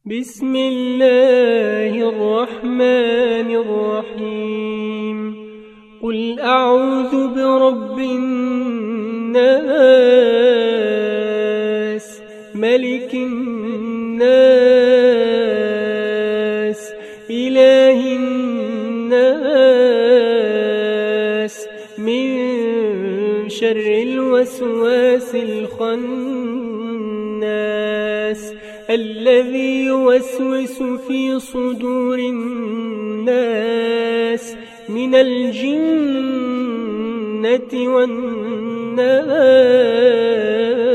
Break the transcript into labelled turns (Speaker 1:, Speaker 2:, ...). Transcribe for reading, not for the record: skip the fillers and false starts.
Speaker 1: بسم الله الرحمن الرحيم قل أعوذ برب الناس ملك الناس إله الناس من شر الوسواس الخناس الذي يوسوس في صدور الناس من الجنة والناس.